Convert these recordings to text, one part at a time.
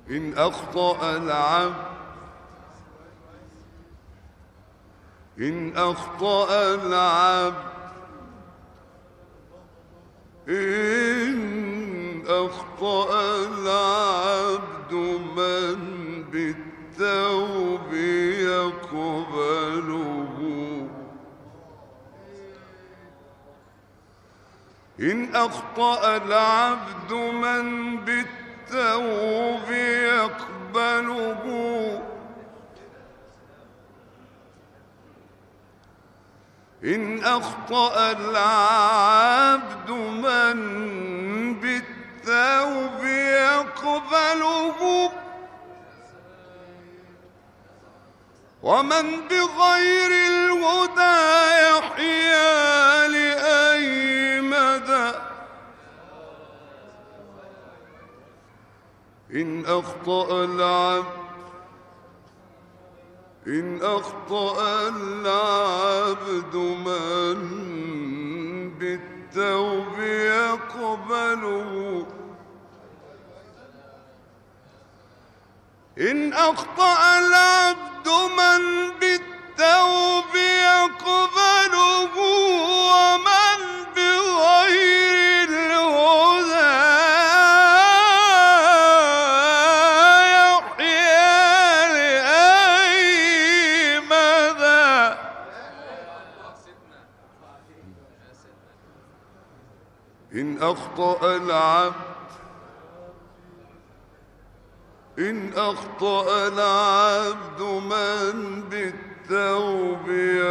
إن أخطأ العبد إن أخطأ العبد إن أخطأ العبد من بالتوب يقبله إن أخطأ العبد من بالتوب يقبله إن أخطأ العبد من بالتوب يقبله ومن بغير الهدى يحيا لأي مدى إن أخطأ العبد إن أخطأ العبد من بالتوب يقبله إن أخطأ العبد من بالتوب يقبله ومن بغير الهدى يحيا لأي مدى إن أخطأ العبد إن أخطأ العبد من بالتوب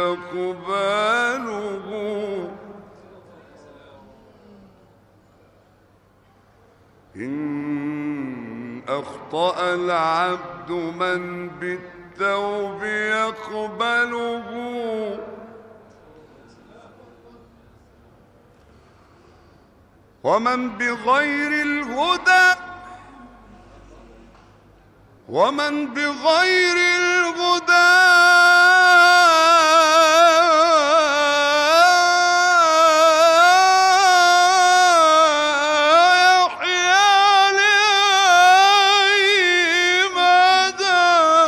يقبله إن أخطأ العبد من بالتوب يقبله ومن بغير الهدى ومن بغير الهدى يحيا لأي مدى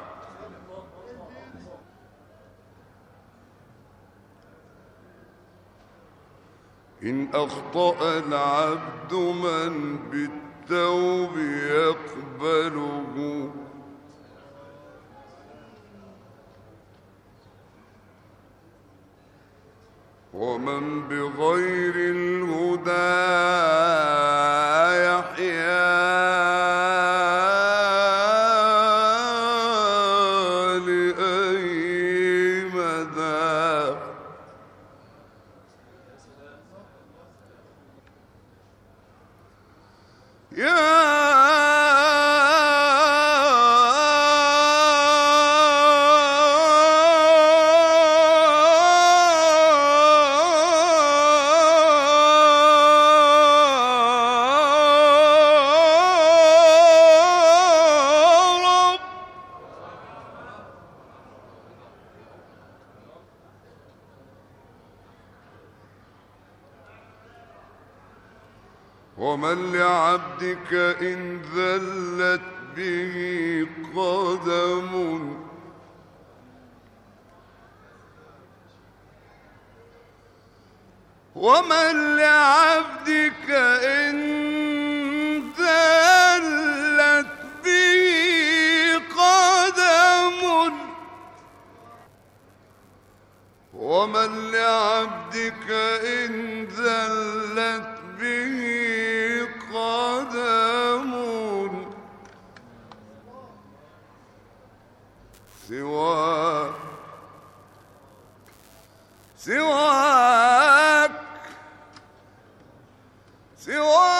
إن أخطأ العبد من بالتوب يقبله ومن بغير الهدى يحيا لأي مدى ومن لعبدك إن ذلت به قدم ومن لعبدك إن ذلت به قدم ومن لعبدك إن ذلت به قدم سواك سواك سواك